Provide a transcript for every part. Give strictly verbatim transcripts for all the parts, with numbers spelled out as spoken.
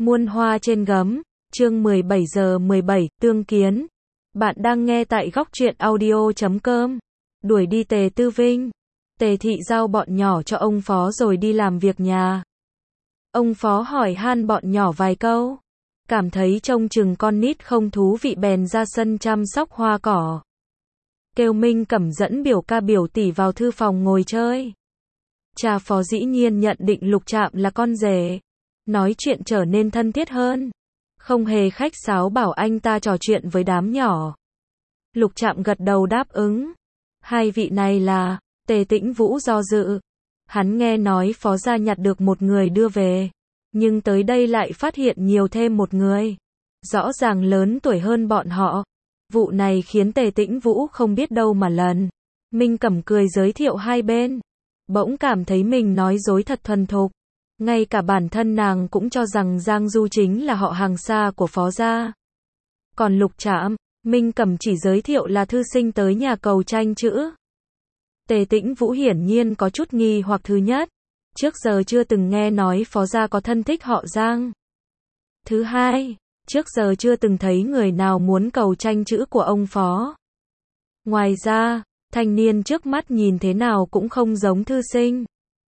Muôn hoa trên gấm, chương mười bảy giờ mười bảy, tương kiến. Bạn đang nghe tại góc truyện audio chấm com. Đuổi đi Tề Tư Vinh. Tề thị giao bọn nhỏ cho ông Phó rồi đi làm việc nhà. Ông Phó hỏi han bọn nhỏ vài câu. Cảm thấy trông chừng con nít không thú vị bèn ra sân chăm sóc hoa cỏ. Kêu Minh Cẩm dẫn biểu ca biểu tỷ vào thư phòng ngồi chơi. Cha Phó dĩ nhiên nhận định Lục Trạm là con rể. Nói chuyện trở nên thân thiết hơn. Không hề khách sáo bảo anh ta trò chuyện với đám nhỏ. Lục Trạm gật đầu đáp ứng. Hai vị này là, Tề Tĩnh Vũ do dự. Hắn nghe nói Phó gia nhặt được một người đưa về. Nhưng tới đây lại phát hiện nhiều thêm một người. Rõ ràng lớn tuổi hơn bọn họ. Vụ này khiến Tề Tĩnh Vũ không biết đâu mà lần. Minh Cẩm cười giới thiệu hai bên. Bỗng cảm thấy mình nói dối thật thuần thục. Ngay cả bản thân nàng cũng cho rằng Giang Du chính là họ hàng xa của Phó gia. Còn Lục Trạm, Minh Cẩm chỉ giới thiệu là thư sinh tới nhà cầu tranh chữ. Tề Tĩnh Vũ hiển nhiên có chút nghi hoặc thứ nhất. Trước giờ chưa từng nghe nói Phó gia có thân thích họ Giang. Thứ hai, trước giờ chưa từng thấy người nào muốn cầu tranh chữ của ông Phó. Ngoài ra, thanh niên trước mắt nhìn thế nào cũng không giống thư sinh.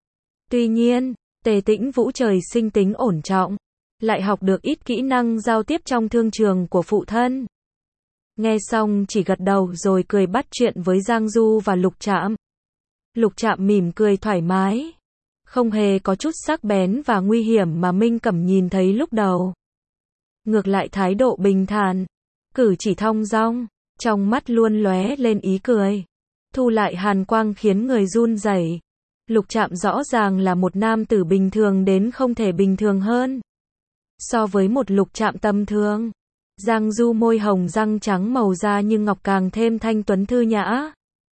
Tuy nhiên, Tề Tĩnh Vũ trời sinh tính ổn trọng, lại học được ít kỹ năng giao tiếp trong thương trường của phụ thân. Nghe xong chỉ gật đầu rồi cười bắt chuyện với Giang Du và Lục Trạm. Lục Trạm mỉm cười thoải mái, không hề có chút sắc bén và nguy hiểm mà Minh Cẩm nhìn thấy lúc đầu. Ngược lại thái độ bình thản, cử chỉ thong dong, trong mắt luôn lóe lên ý cười, thu lại hàn quang khiến người run rẩy. Lục Trạm rõ ràng là một nam tử bình thường đến không thể bình thường hơn. So với một Lục Trạm tầm thường, Giang Du môi hồng răng trắng màu da như ngọc càng thêm thanh tuấn thư nhã.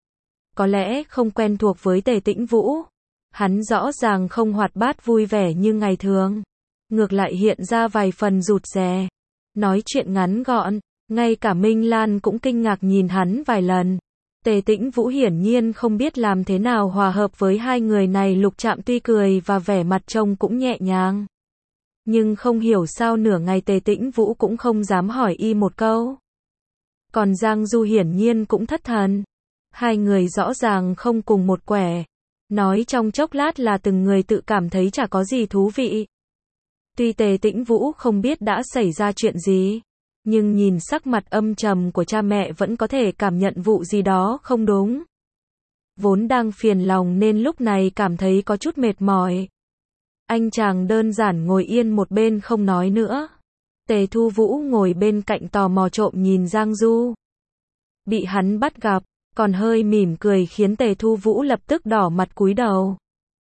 Có lẽ không quen thuộc với Tề Tĩnh Vũ, hắn rõ ràng không hoạt bát vui vẻ như ngày thường. Ngược lại hiện ra vài phần rụt rè. Nói chuyện ngắn gọn, ngay cả Minh Lan cũng kinh ngạc nhìn hắn vài lần. Tề Tĩnh Vũ hiển nhiên không biết làm thế nào hòa hợp với hai người này. Lục Trạm tuy cười và vẻ mặt trông cũng nhẹ nhàng. Nhưng không hiểu sao nửa ngày Tề Tĩnh Vũ cũng không dám hỏi y một câu. Còn Giang Du hiển nhiên cũng thất thần. Hai người rõ ràng không cùng một quẻ. Nói trong chốc lát là từng người tự cảm thấy chả có gì thú vị. Tuy Tề Tĩnh Vũ không biết đã xảy ra chuyện gì, nhưng nhìn sắc mặt âm trầm của cha mẹ vẫn có thể cảm nhận vụ gì đó không đúng. Vốn đang phiền lòng nên lúc này cảm thấy có chút mệt mỏi. Anh chàng đơn giản ngồi yên một bên không nói nữa. Tề Thu Vũ ngồi bên cạnh tò mò trộm nhìn Giang Du. Bị hắn bắt gặp, còn hơi mỉm cười khiến Tề Thu Vũ lập tức đỏ mặt cúi đầu.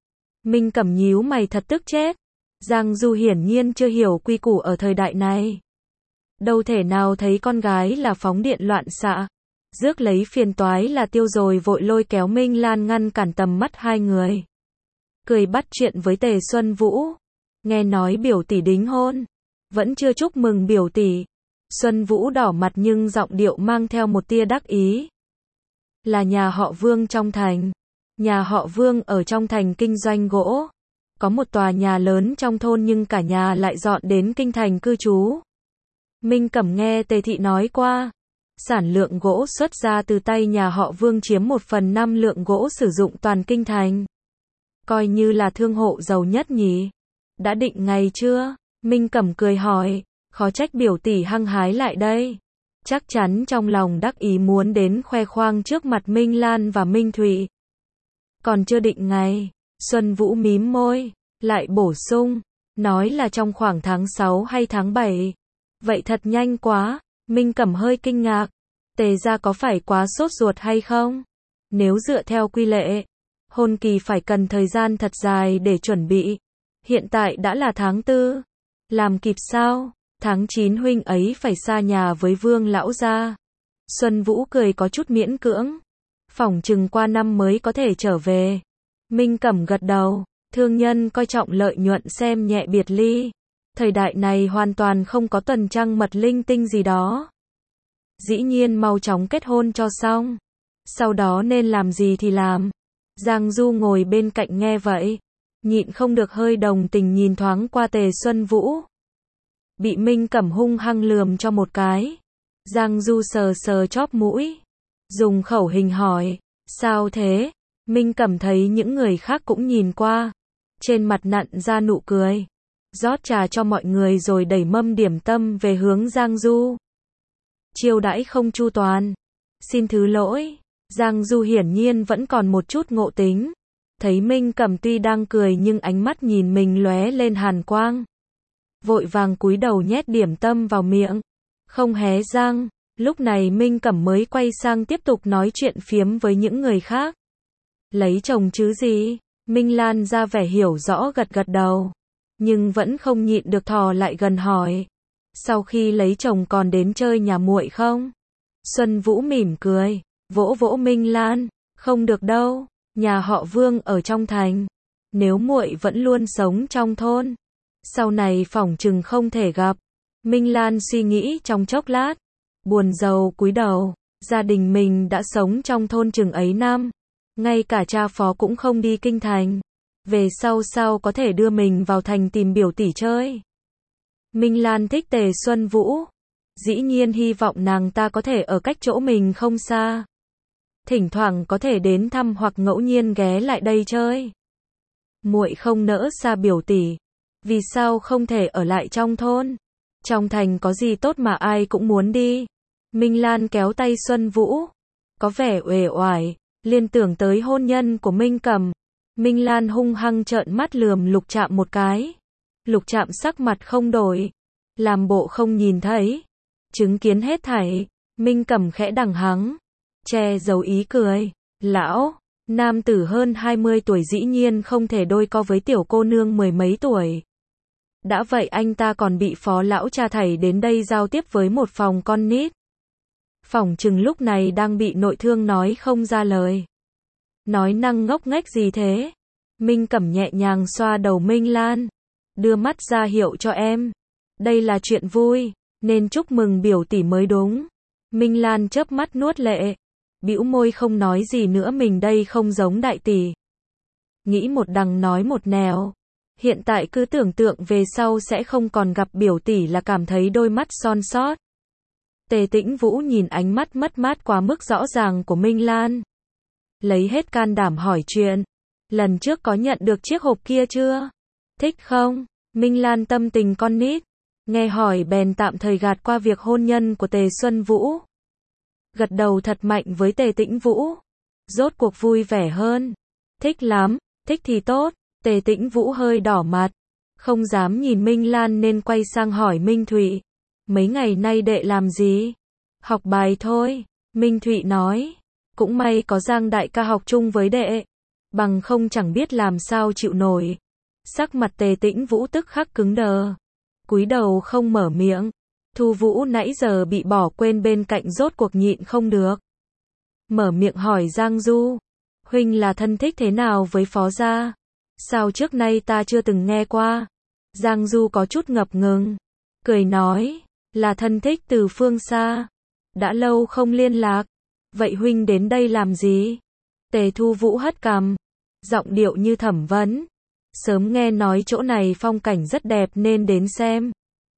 Minh Cẩm nhíu mày thật tức chết. Giang Du hiển nhiên chưa hiểu quy củ ở thời đại này. Đâu thể nào thấy con gái là phóng điện loạn xạ, rước lấy phiền toái là tiêu rồi vội lôi kéo Minh Lan ngăn cản tầm mắt hai người. Cười bắt chuyện với Tề Xuân Vũ. Nghe nói biểu tỷ đính hôn. Vẫn chưa chúc mừng biểu tỷ. Xuân Vũ đỏ mặt nhưng giọng điệu mang theo một tia đắc ý. Là nhà họ Vương trong thành. Nhà họ Vương ở trong thành kinh doanh gỗ. Có một tòa nhà lớn trong thôn nhưng cả nhà lại dọn đến kinh thành cư trú. Minh Cẩm nghe Tề thị nói qua. Sản lượng gỗ xuất ra từ tay nhà họ Vương chiếm một phần năm lượng gỗ sử dụng toàn kinh thành. Coi như là thương hộ giàu nhất nhỉ. Đã định ngày chưa? Minh Cẩm cười hỏi. Khó trách biểu tỷ hăng hái lại đây. Chắc chắn trong lòng đắc ý muốn đến khoe khoang trước mặt Minh Lan và Minh Thụy. Còn chưa định ngày. Xuân Vũ mím môi, lại bổ sung, nói là trong khoảng tháng sáu hay tháng bảy. Vậy thật nhanh quá. Minh Cẩm hơi kinh ngạc. Tề gia có phải quá sốt ruột hay không? Nếu dựa theo quy lệ, hôn kỳ phải cần thời gian thật dài để chuẩn bị. Hiện tại đã là tháng tư. Làm kịp sao? Tháng chín huynh ấy phải xa nhà với Vương lão gia. Xuân Vũ cười có chút miễn cưỡng. Phỏng chừng qua năm mới có thể trở về. Minh Cẩm gật đầu. Thương nhân coi trọng lợi nhuận xem nhẹ biệt ly. Thời đại này hoàn toàn không có tuần trăng mật linh tinh gì đó. Dĩ nhiên mau chóng kết hôn cho xong. Sau đó nên làm gì thì làm. Giang Du ngồi bên cạnh nghe vậy. Nhịn không được hơi đồng tình nhìn thoáng qua Tề Xuân Vũ. bị Minh Cẩm hung hăng lườm cho một cái. Giang Du sờ sờ chóp mũi, dùng khẩu hình hỏi, sao thế? Minh Cẩm thấy những người khác cũng nhìn qua, trên mặt nặn ra nụ cười, rót trà cho mọi người rồi đẩy mâm điểm tâm về hướng Giang Du. Chiêu đãi không chu toàn, xin thứ lỗi. Giang Du hiển nhiên vẫn còn một chút ngộ tính, thấy Minh Cẩm tuy đang cười nhưng ánh mắt nhìn mình lóe lên hàn quang, vội vàng cúi đầu nhét điểm tâm vào miệng, không hé răng. Lúc này Minh Cẩm mới quay sang tiếp tục nói chuyện phiếm với những người khác. Lấy chồng chứ gì? Minh Lan ra vẻ hiểu rõ gật gật đầu, nhưng vẫn không nhịn được thò lại gần hỏi, sau khi lấy chồng còn đến chơi nhà muội không? Xuân Vũ mỉm cười, vỗ vỗ Minh Lan, không được đâu, nhà họ Vương ở trong thành, nếu muội vẫn luôn sống trong thôn, sau này phỏng chừng không thể gặp. Minh Lan suy nghĩ trong chốc lát, buồn rầu cúi đầu, gia đình mình đã sống trong thôn chừng ấy năm, ngay cả cha phó cũng không đi kinh thành, về sau sao có thể đưa mình vào thành tìm biểu tỷ chơi. Minh Lan thích Tề Xuân Vũ, dĩ nhiên hy vọng nàng ta có thể ở cách chỗ mình không xa, thỉnh thoảng có thể đến thăm hoặc ngẫu nhiên ghé lại đây chơi. Muội không nỡ xa biểu tỷ, vì sao không thể ở lại trong thôn? Trong thành có gì tốt mà ai cũng muốn đi. Minh Lan kéo tay Xuân Vũ, có vẻ uể oải, liên tưởng tới hôn nhân của Minh Cẩm. Minh Lan hung hăng trợn mắt lườm Lục Trạm một cái. Lục Trạm sắc mặt không đổi, làm bộ không nhìn thấy. Chứng kiến hết thảy, Minh Cẩm khẽ đằng hắng, che giấu ý cười. Lão, nam tử hơn hai mươi tuổi dĩ nhiên không thể đôi co với tiểu cô nương mười mấy tuổi. Đã vậy anh ta còn bị phó lão cha thảy đến đây giao tiếp với một phòng con nít. Phỏng chừng lúc này đang bị nội thương nói không ra lời. Nói năng ngốc nghếch gì thế? Minh Cẩm nhẹ nhàng xoa đầu Minh Lan, đưa mắt ra hiệu cho em. Đây là chuyện vui, nên chúc mừng biểu tỷ mới đúng. Minh Lan chớp mắt nuốt lệ, bĩu môi không nói gì nữa, mình đây không giống đại tỷ. Nghĩ một đằng nói một nẻo. Hiện tại cứ tưởng tượng về sau sẽ không còn gặp biểu tỷ là cảm thấy đôi mắt son sót. Tề Tĩnh Vũ nhìn ánh mắt mất mát quá mức rõ ràng của Minh Lan, lấy hết can đảm hỏi chuyện. Lần trước có nhận được chiếc hộp kia chưa? Thích không? Minh Lan tâm tình con nít, nghe hỏi bèn tạm thời gạt qua việc hôn nhân của Tề Xuân Vũ. Gật đầu thật mạnh với Tề Tĩnh Vũ, rốt cuộc vui vẻ hơn. Thích lắm, thích thì tốt. Tề Tĩnh Vũ hơi đỏ mặt, không dám nhìn Minh Lan nên quay sang hỏi Minh Thụy. Mấy ngày nay đệ làm gì? Học bài thôi, Minh Thụy nói. Cũng may có Giang đại ca học chung với đệ, bằng không chẳng biết làm sao chịu nổi. Sắc mặt Tề Tĩnh Vũ tức khắc cứng đờ, cúi đầu không mở miệng. Thu Vũ nãy giờ bị bỏ quên bên cạnh rốt cuộc nhịn không được, mở miệng hỏi Giang Du, huynh là thân thích thế nào với phó gia? Sao trước nay ta chưa từng nghe qua? Giang Du có chút ngập ngừng, cười nói, là thân thích từ phương xa, đã lâu không liên lạc. Vậy huynh đến đây làm gì? Tề Thu Vũ hất cằm, giọng điệu như thẩm vấn. Sớm nghe nói chỗ này phong cảnh rất đẹp nên đến xem.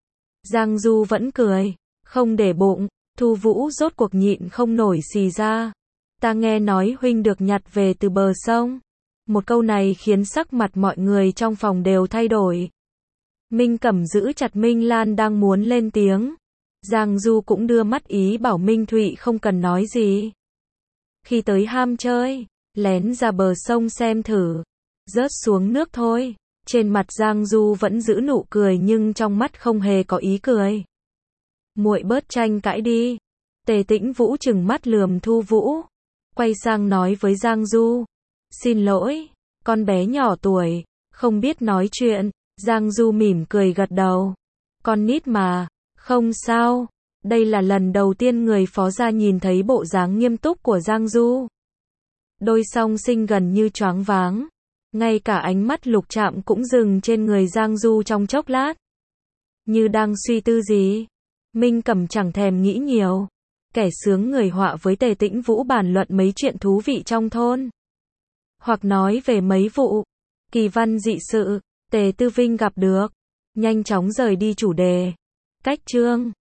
Giang Du vẫn cười, không để bụng. Thu Vũ rốt cuộc nhịn không nổi xì ra. Ta nghe nói huynh được nhặt về từ bờ sông. Một câu này khiến sắc mặt mọi người trong phòng đều thay đổi. Minh Cẩm giữ chặt Minh Lan đang muốn lên tiếng. Giang Du cũng đưa mắt ý bảo Minh Thụy không cần nói gì. Khi tới ham chơi, lén ra bờ sông xem thử, rớt xuống nước thôi. Trên mặt Giang Du vẫn giữ nụ cười nhưng trong mắt không hề có ý cười. Muội bớt tranh cãi đi. Tề Tĩnh Vũ trừng mắt lườm Thu Vũ, quay sang nói với Giang Du. Xin lỗi, con bé nhỏ tuổi, không biết nói chuyện. Giang Du mỉm cười gật đầu. Con nít mà, không sao. Đây là lần đầu tiên người phó gia nhìn thấy bộ dáng nghiêm túc của Giang Du. Đôi song sinh gần như choáng váng. Ngay cả ánh mắt Lục Trạm cũng dừng trên người Giang Du trong chốc lát, như đang suy tư gì. Minh Cẩm chẳng thèm nghĩ nhiều, kẻ sướng người họa với Tề Tĩnh Vũ bàn luận mấy chuyện thú vị trong thôn, hoặc nói về mấy vụ kỳ văn dị sự Tề Tư Vinh gặp được, nhanh chóng rời đi chủ đề. Cách chương